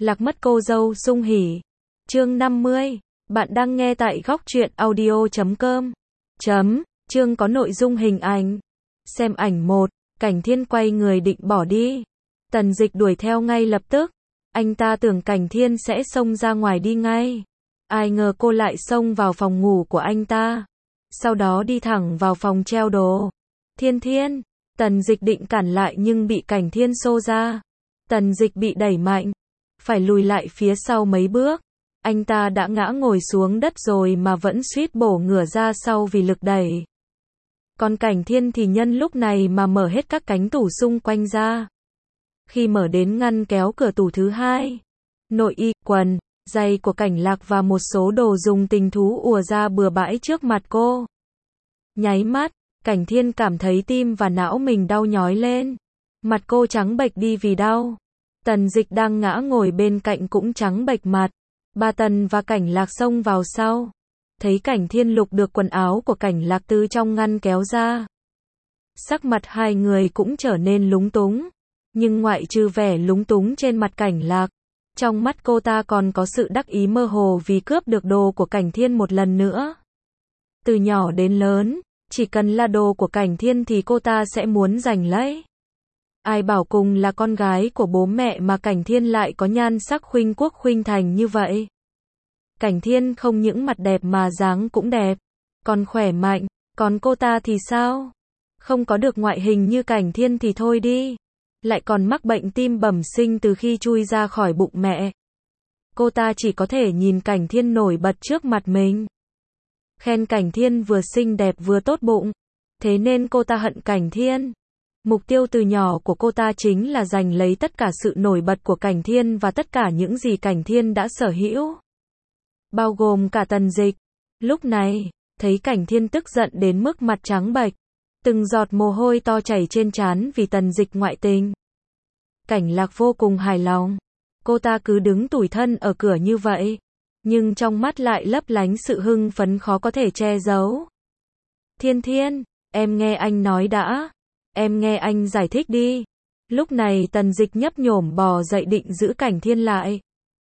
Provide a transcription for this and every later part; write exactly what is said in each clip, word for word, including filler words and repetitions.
Lạc mất cô dâu sung hỉ. Chương năm mươi. Bạn đang nghe tại góc truyện audio chấm com. Chấm. Chương có nội dung hình ảnh. Xem ảnh một. Cảnh Thiên quay người định bỏ đi. Tần Dịch đuổi theo ngay lập tức. Anh ta tưởng Cảnh Thiên sẽ xông ra ngoài đi ngay. Ai ngờ cô lại xông vào phòng ngủ của anh ta. Sau đó đi thẳng vào phòng treo đồ. Thiên Thiên. Tần Dịch định cản lại nhưng bị Cảnh Thiên xô ra. Tần Dịch bị đẩy mạnh. Phải lùi lại phía sau mấy bước. Anh ta đã ngã ngồi xuống đất rồi mà vẫn suýt bổ ngửa ra sau vì lực đẩy. Còn Cảnh Thiên thì nhân lúc này mà mở hết các cánh tủ xung quanh ra. Khi mở đến ngăn kéo cửa tủ thứ hai, nội y, quần, giày của Cảnh Lạc và một số đồ dùng tình thú ùa ra bừa bãi trước mặt cô. Nháy mắt, Cảnh Thiên cảm thấy tim và não mình đau nhói lên. Mặt cô trắng bệch đi vì đau. Tần Dịch đang ngã ngồi bên cạnh cũng trắng bệch mặt. Ba Tần và Cảnh Lạc xông vào sau. Thấy Cảnh Thiên lục được quần áo của Cảnh Lạc từ trong ngăn kéo ra. Sắc mặt hai người cũng trở nên lúng túng. Nhưng ngoại trừ vẻ lúng túng trên mặt Cảnh Lạc, trong mắt cô ta còn có sự đắc ý mơ hồ vì cướp được đồ của Cảnh Thiên một lần nữa. Từ nhỏ đến lớn, chỉ cần là đồ của Cảnh Thiên thì cô ta sẽ muốn giành lấy. Ai bảo cùng là con gái của bố mẹ mà Cảnh Thiên lại có nhan sắc khuynh quốc khuynh thành như vậy. Cảnh Thiên không những mặt đẹp mà dáng cũng đẹp, còn khỏe mạnh, còn cô ta thì sao? Không có được ngoại hình như Cảnh Thiên thì thôi đi, lại còn mắc bệnh tim bẩm sinh từ khi chui ra khỏi bụng mẹ. Cô ta chỉ có thể nhìn Cảnh Thiên nổi bật trước mặt mình. Khen Cảnh Thiên vừa xinh đẹp vừa tốt bụng, thế nên cô ta hận Cảnh Thiên. Mục tiêu từ nhỏ của cô ta chính là giành lấy tất cả sự nổi bật của Cảnh Thiên và tất cả những gì Cảnh Thiên đã sở hữu. Bao gồm cả Tần Dịch. Lúc này, thấy Cảnh Thiên tức giận đến mức mặt trắng bệch. Từng giọt mồ hôi to chảy trên trán vì Tần Dịch ngoại tình. Cảnh Lạc vô cùng hài lòng. Cô ta cứ đứng tủi thân ở cửa như vậy. Nhưng trong mắt lại lấp lánh sự hưng phấn khó có thể che giấu. Thiên Thiên, em nghe anh nói đã. Em nghe anh giải thích đi. Lúc này Tần Dịch nhấp nhổm bò dậy định giữ Cảnh Thiên lại.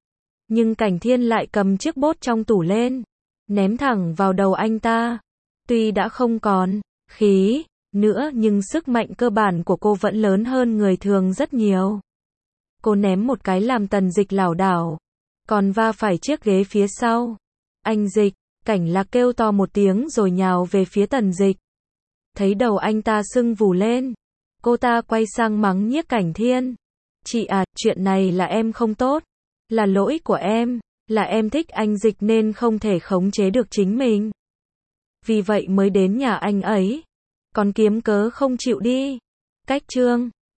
Nhưng Cảnh Thiên lại cầm chiếc bốt trong tủ lên, ném thẳng vào đầu anh ta. Tuy đã không còn khí nữa nhưng sức mạnh cơ bản của cô vẫn lớn hơn người thường rất nhiều. Cô ném một cái làm Tần Dịch lảo đảo, còn va phải chiếc ghế phía sau. Anh Dịch, Cảnh Lạc kêu to một tiếng rồi nhào về phía Tần Dịch. Thấy đầu anh ta sưng vù lên, cô ta quay sang mắng nhiếc Cảnh Thiên. Chị à, chuyện này là em không tốt, là lỗi của em, là em thích anh Dịch nên không thể khống chế được chính mình. Vì vậy mới đến nhà anh ấy, còn kiếm cớ không chịu đi. Cách chương